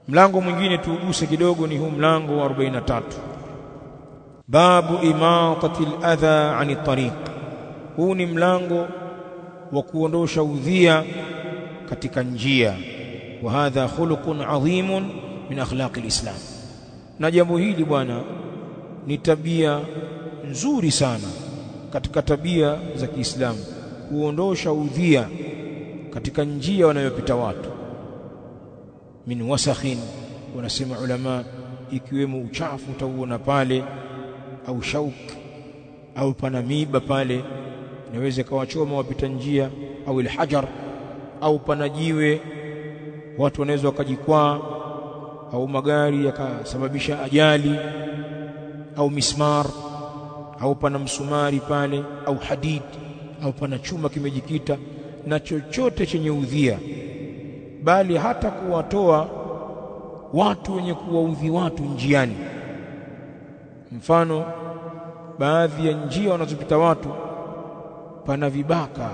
Mlango mwingine tuuguse kidogo ni huu mlango wa 43, babu imatati al-adha 'ani tariq. Huu ni mlango wa kuondosha udhia katika njia, wa hadha khuluqun 'adhimun min akhlaqi al-islam. Na jambo hili bwana ni tabia nzuri sana katika tabia za Kiislamu, kuondosha udhia katika njia wanayopita watu. Min wasakhin, wanasema ulama, ikiwemo uchafu utauona pale, au shauk, au pana miba pale inaweza kawachoma wapita njia, au alhajar, au pana jiwe watu wanaweza wakajikwaa, au magari yakasababisha ajali, au mismar, au pana msumari pale, au hadid, au pana chuma kimejikita, na chochote chenye udhia, bali hata kuwatoa watu wenye kuwaudhi watu njiani. Mfano, baadhi ya njia wanazopita watu pana vibaka,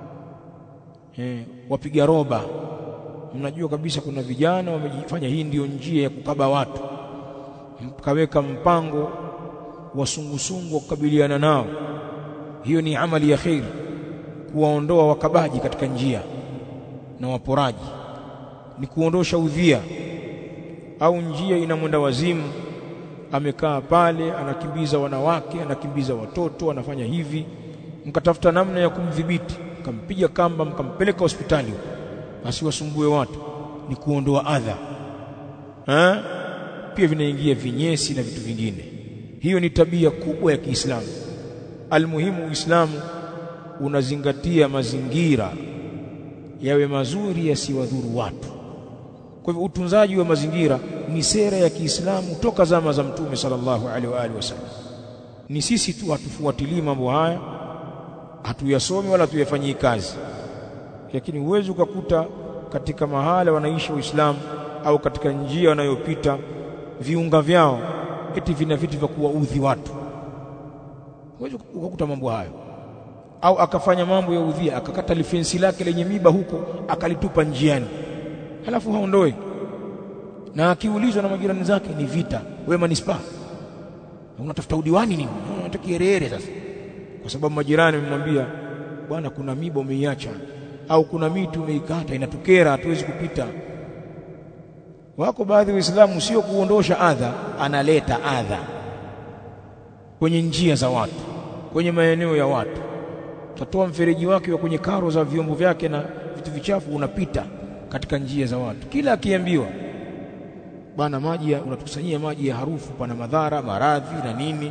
wapiga roba. Mnajua kabisa kuna vijana wamejifanya hii ndiyo njia ya kukaba watu, mkaweka mpango wa sungusungu wa kukabiliana nao. Hiyo ni amali ya khair, kuwaondoa wakabaji katika njia na waporaji, ni kuondosha udhia. Au njia ina mwenda wazimu, amekaa pale anakimbiza wanawake, anakimbiza watoto, anafanya hivi, mkatafuta namna ya kumdhibiti, mkampiga kamba, mkampeleka hospitali asiwasumbue watu, ni kuondoa adha. Pia vinaingia vinyesi na vitu vingine. Hiyo ni tabia kubwa ya Kiislamu. Almuhimu, Uislamu unazingatia mazingira yawe mazuri, yasiwadhuru watu. Kwa hivyo utunzaji wa mazingira ni sera ya Kiislamu toka zama za Mtume sallallahu alaihi wa alihi wasallam. Ni sisi tu hatufuatilii mambo haya, hatuyasomi wala tuyafanyii kazi. Lakini huwezi ukakuta katika mahala wanaishi Waislamu au katika njia wanayopita viunga vyao eti vina vitu vya kuwaudhi watu. Huwezi ukakuta mambo hayo. Au akafanya mambo ya udhia, akakata lifensi lake lenye miba huko akalitupa njiani, halafu haondoe, na akiulizwa na majirani zake ni vita. Wewe manispaa unatafuta udiwani nini? Unataka kierere sasa, kwa sababu majirani wamemwambia bwana, kuna miba umeiacha, au kuna miti umeikata inatukera, hatuwezi kupita. Wako baadhi ya Waislamu sio kuondosha adha, analeta adha kwenye njia za watu, kwenye maeneo ya watu. Utatoa mfereji wake wa kwenye karo za vyombo vyake na vitu vichafu, unapita katika njia za watu. Kila akiambiwa bwana, maji unatukusanyia maji ya harufu, pana madhara, maradhi na nini,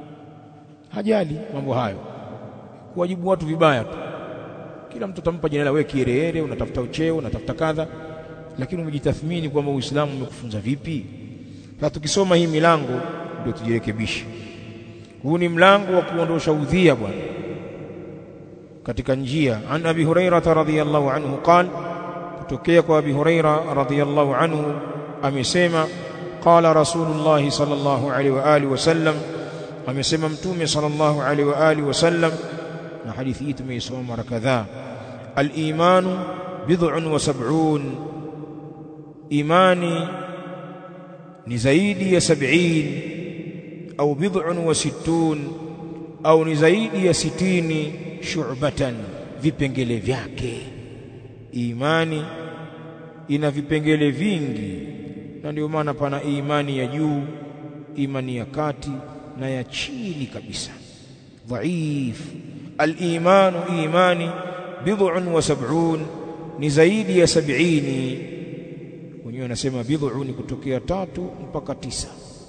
hajali mambo hayo, kuwajibu watu vibaya tu. Kila mtu atampa jina la wewe kierere, unatafuta ucheo, unatafuta kadha, lakini umejitathmini kwamba Uislamu umekufunza vipi? Sasa tukisoma hii milango ndio tujirekebishe. Huu ni mlango wa kuondosha udhia bwana katika njia. An Abi Hurairah radhiyallahu anhu qala, kutokea kwa Abi Hurairah radhiyallahu anhu amesema, qala Rasulullah sallallahu alaihi wa alihi wasallam, amesema Mtume sallallahu alaihi wa alihi wasallam, na hadithi hii tumeisoma mara kadhaa. Al-imanu bid'un wa sab'un, imani ni zaidi ya 70, au bid'un wa sittun, au ni zaidi ya 60, shu'batan, vipengele vyake. Imani ina vipengele vingi, na ndio maana pana imani ya juu, imani ya kati na ya chini kabisa, dhaif. Al-imanu, imani, bid'un wa sab'un, ni zaidi ya 70. Wenyewe wanasema bid'u ni kutokea 3 mpaka 9,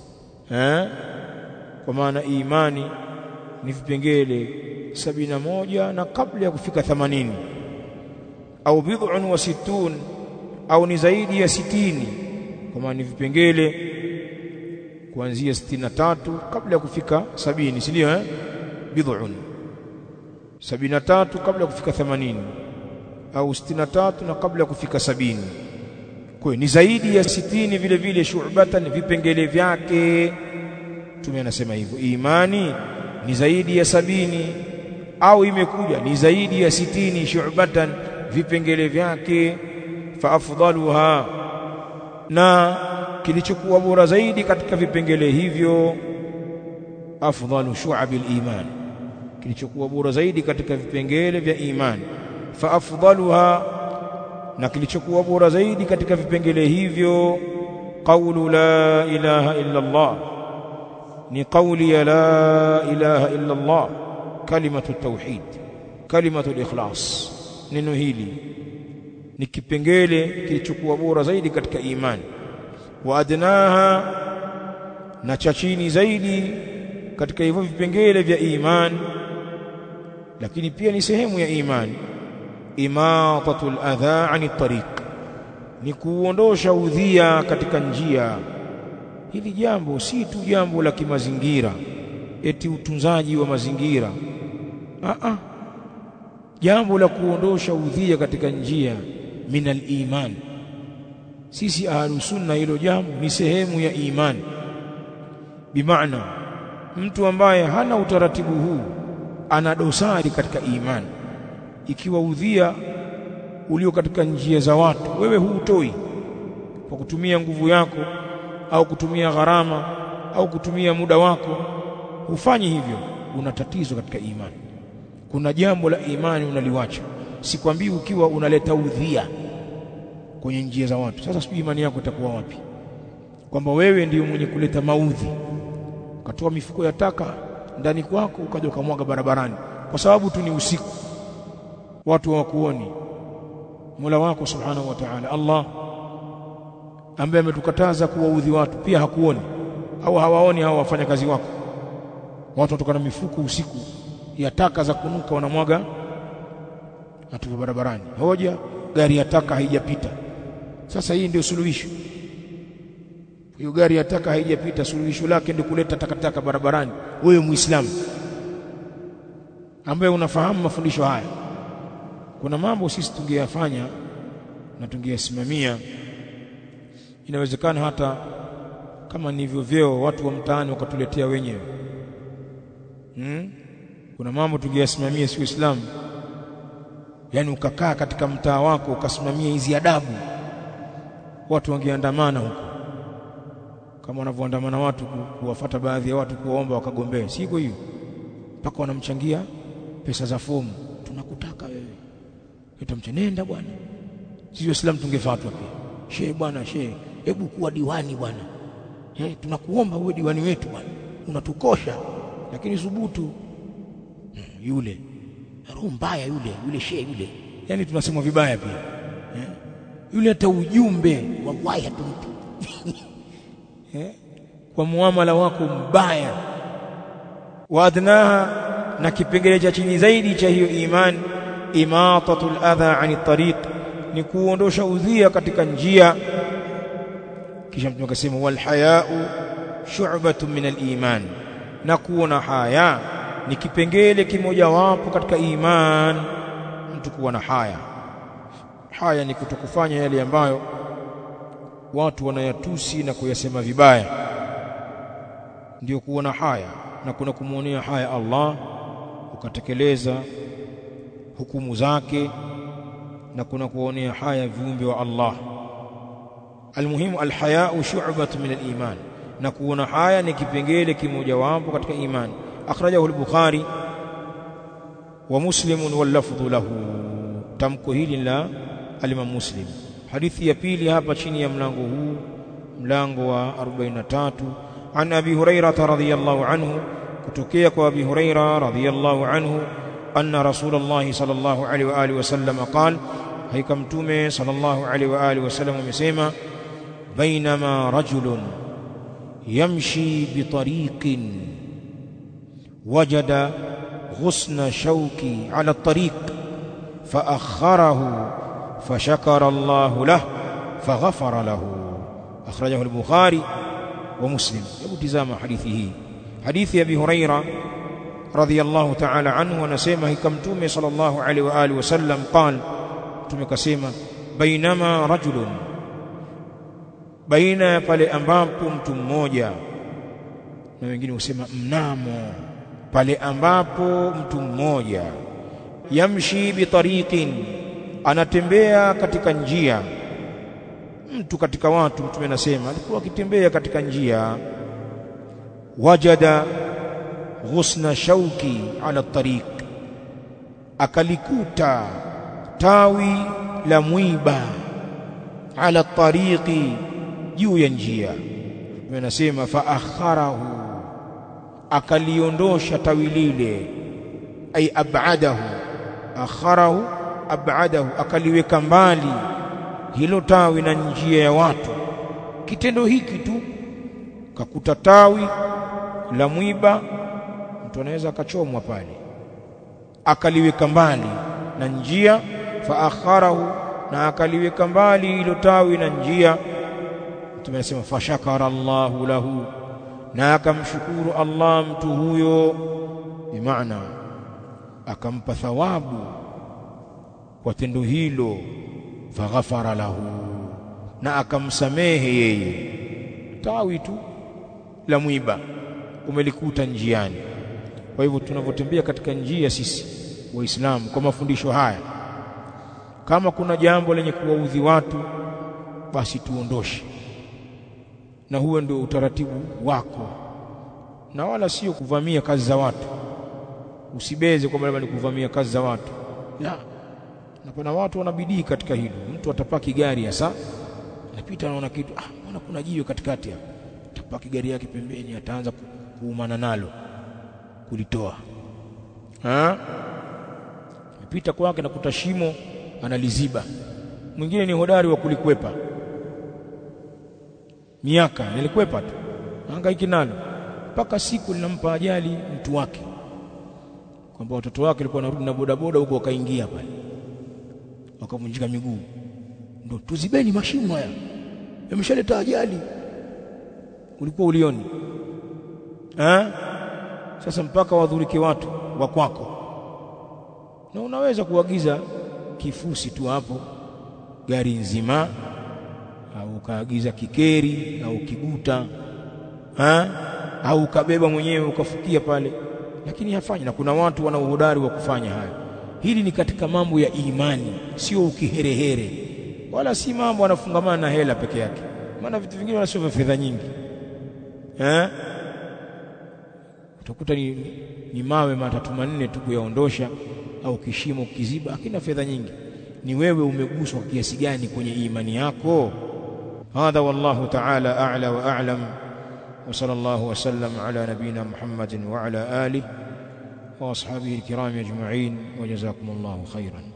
kwa maana imani ni vipengele 71 na kabla ya kufika 80. Au bid'un wa sittun, au ni zaidi ya 60, kwa maana ni vipengele kuanzia 63 kabla ya kufika 70, si ndio? Bid'un 73 kabla ya kufika 80, au 63 na kabla ya kufika 70. Kwa ni zaidi ya 60 vile vile, shu'batan, vipengele vyake. Mtume anasema hivyo, imani ni zaidi ya 70, au imekuja ni zaidi ya 60, shu'batan, vipengele vyake. Fa afdaluha, na kilichokuwa bora zaidi katika vipengele hivyo afdalu shu'abil iman, kilichokuwa bora zaidi katika vipengele vya imani. Fa afdaluha, na kilichokuwa bora zaidi katika vipengele hivyo qawlu la ilaha illa Allah, ni qawli ya la ilaha illa Allah, kalimatu tauhid, kalimatu ikhlas. Neno hili ni kipengele kilichokuwa bora zaidi katika imani. Wa adnaha, na cha chini zaidi katika hivyo vipengele vya imani, lakini pia ni sehemu ya imani, imatatul adha ani tariq, ni kuondosha udhia katika njia. Hili jambo si tu jambo la kimazingira, eti utunzaji wa mazingira. Jambo la kuondosha udhia katika njia minal iman. Sisi ahlus sunna, hilo jambo ni sehemu ya imani. Bimaana mtu ambaye hana utaratibu huu ana dosari katika imani. Ikiwa udhia ulio katika njia za watu wewe huutoi kwa kutumia nguvu yako au kutumia gharama au kutumia muda wako, hufanyi hivyo, una tatizo katika imani. Kuna jambo la imani unaliwacha. Sikwambii ukiwa unaleta udhia kwenye njia za watu. Sasa sijui imani yako itakuwa wapi, kwamba wewe ndiyo mwenye kuleta maudhi, ukatoa mifuko ya taka ndani kwako ukaja ukamwaga barabarani kwa sababu tu ni usiku, watu hawakuoni. Mola wako subhanahu wa ta'ala, Allah ambaye ametukataza kuwaudhi watu, pia hakuoni au hawaoni hao wafanyakazi wako. Watu watoka na mifuko usiku ya taka za kunuka wanamwaga atupa barabarani, hoja gari ya taka haijapita. Sasa hii ndio suluhisho. Hiyo gari ya taka haijapita, suluhisho lake ndio kuleta takataka barabarani. Wewe Muislamu ambaye unafahamu mafundisho haya, kuna mambo sisi tungeyafanya na tungeyasimamia. Inawezekana hata kama nivyo vyeo watu wa mtaani wakatuletea wenyewe. Kuna mambo tungeyasimamia si Uislamu. Yani ukakaa katika mtaa wako ukasimamia hizi adabu, watu wangeandamana huko kama wanavyoandamana watu kuwafuata baadhi ya watu kuwaomba wakagombea. Siko hiyo, mpaka wanamchangia pesa za fomu. Tunakutaka wewe, utamchenenda bwana. Sisi Waislamu tungefuatwa pia. Shehe bwana, shehe, hebu kuwa diwani bwana. Tunakuomba uwe diwani wetu bwana, unatukosha. Lakini thubutu yule roho mbaya, yule shehe yule, yani tunasema vibaya pia. Yule hata ujumbe wallahi hatumpi kwa muamala wako mbaya. Waadnaha, na kipengele cha chini zaidi cha hiyo imani, imatatul adha ani tariq, ni kuondosha udhia katika njia. Kisha mtume akasema wal haya'u shu'batun min al-iman, na kuona haya ni kipengele kimoja wapo katika iman. Mtu kuwa na haya, haya ni kutokufanya yale ambayo watu wanayatusi na kuyasema vibaya, ndio kuona haya. Na kuna kumuonea haya Allah ukatekeleza hukumu zake, na kuna kuonea haya viumbe wa Allah. Almuhimu alhaya'u shu'batun min al-iman, na kuona haya ni kipengele kimoja wapo katika imani. Akhrajahu al-Bukhari wa Muslim wal lafdhu lahu. Tamko hili la al-Imam Muslim. Hadithi ya pili hapa chini ya mlango huu, mlango wa 43, an Abi Hurairah radhiyallahu anhu, kutokea kwa Abi Hurairah radhiyallahu anhu, anna Rasulullah sallallahu alaihi wa alihi wasallam qala, hakika mtume sallallahu alaihi wa alihi wasallam amesema, bainama rajulun yamshi bi tariqin wajada ghusna shawki ala at-tariq fa akharahu fashakara Allah lahu faghafara lahu. Akhrajahu al-Bukhari wa Muslim. Hebu tazama hadithi hii, hadithi ya Abi Hurairah radhiyallahu ta'ala anhu, anasema hakika mtume sallallahu alaihi wa alihi wasallam qala, mtume kasema, bainama rajulun, baina pale ambapo mtu mmoja, na wengine husema mnamo pale ambapo mtu mmoja, yamshi bi tariqin, anatembea katika njia, mtu katika watu, mtume anasema alikuwa akitembea katika njia, wajada ghusna shauki ala tariq, akalikuta tawi la mwiba ala tariqi, juu ya njia. Mtume anasema fa akharahu, akaliondosha tawi lile, ay ab'adahu, akharahu ab'adahu, akaliweka mbali hilo tawi na njia ya watu. Kitendo hiki tu, kakuta tawi la mwiba, mtu anaweza akachomwa pale, akaliweka mbali na njia. Fa akharahu, na akaliweka mbali hilo tawi na njia. Mtume anasema fa shakara Allahu lahu, na akamshukuru Allah mtu huyo, bimaana akampa thawabu kwa tendo hilo. Faghafara lahu, na akamsamehe yeye. Tawi tu la mwiba umelikuta njiani. Kwa hivyo tunavyotembea katika njia sisi Waislamu kwa mafundisho haya, kama kuna jambo lenye kuwaudhi watu, basi tuondoshe, na huo ndio utaratibu wako, na wala sio kuvamia kazi za watu. Usibeze kwamba labda ni kuvamia kazi za watu, la. Na kuna watu wanabidii katika hilo. Mtu atapaki gari hasa, anapita anaona kitu, mbona kuna jiwe katikati hapa, atapaki gari yake pembeni, ataanza kuumana nalo, kulitoa. Anapita kwake, nakuta shimo, analiziba. Mwingine ni hodari wa kulikwepa, miaka nilikwepa tu, hangaiki nalo mpaka siku linampa ajali mtu wake, kwamba watoto wake walikuwa wanarudi na bodaboda huko, wakaingia pale, wakavunjika miguu. Ndio tuzibeni mashimo haya, yameshaleta ajali, ulikuwa ulioni. Sasa mpaka wadhurike watu wa kwako, na unaweza kuagiza kifusi tu hapo, gari nzima, au ukaagiza kikeri au kiguta, au ukabeba mwenyewe ukafukia pale, lakini hafanyi. Na kuna watu wana uhodari wa kufanya haya. Hili ni katika mambo ya imani, sio ukiherehere, wala si mambo anafungamana na hela peke yake, maana vitu vingine wala sio vya fedha nyingi. Utakuta ni mawe matatu manne tu kuyaondosha, au kishimo kiziba, hakina fedha nyingi. Ni wewe umeguswa kiasi gani kwenye imani yako. Hadha wallahu ta'ala a'la wa a'lam, wa sallallahu wa sallam ala nabina Muhammadin wa ala alihi wa ashabihi alkiram ajma'in, wa jazakumullahu khairan.